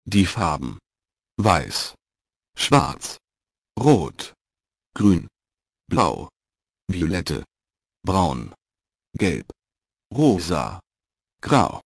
Die Farben: Weiß, Schwarz, Rot, Grün, Blau, Violette, Braun, Gelb, Rosa, Grau.